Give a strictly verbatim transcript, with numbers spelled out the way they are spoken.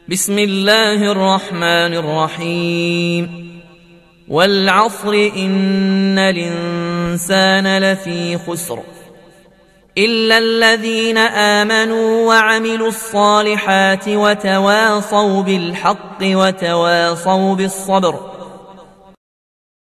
بسم الله الرحمن الرحيم والعصر إن الإنسان لفي خسر إلا الذين آمنوا وعملوا الصالحات وتواصوا بالحق وتواصوا بالصبر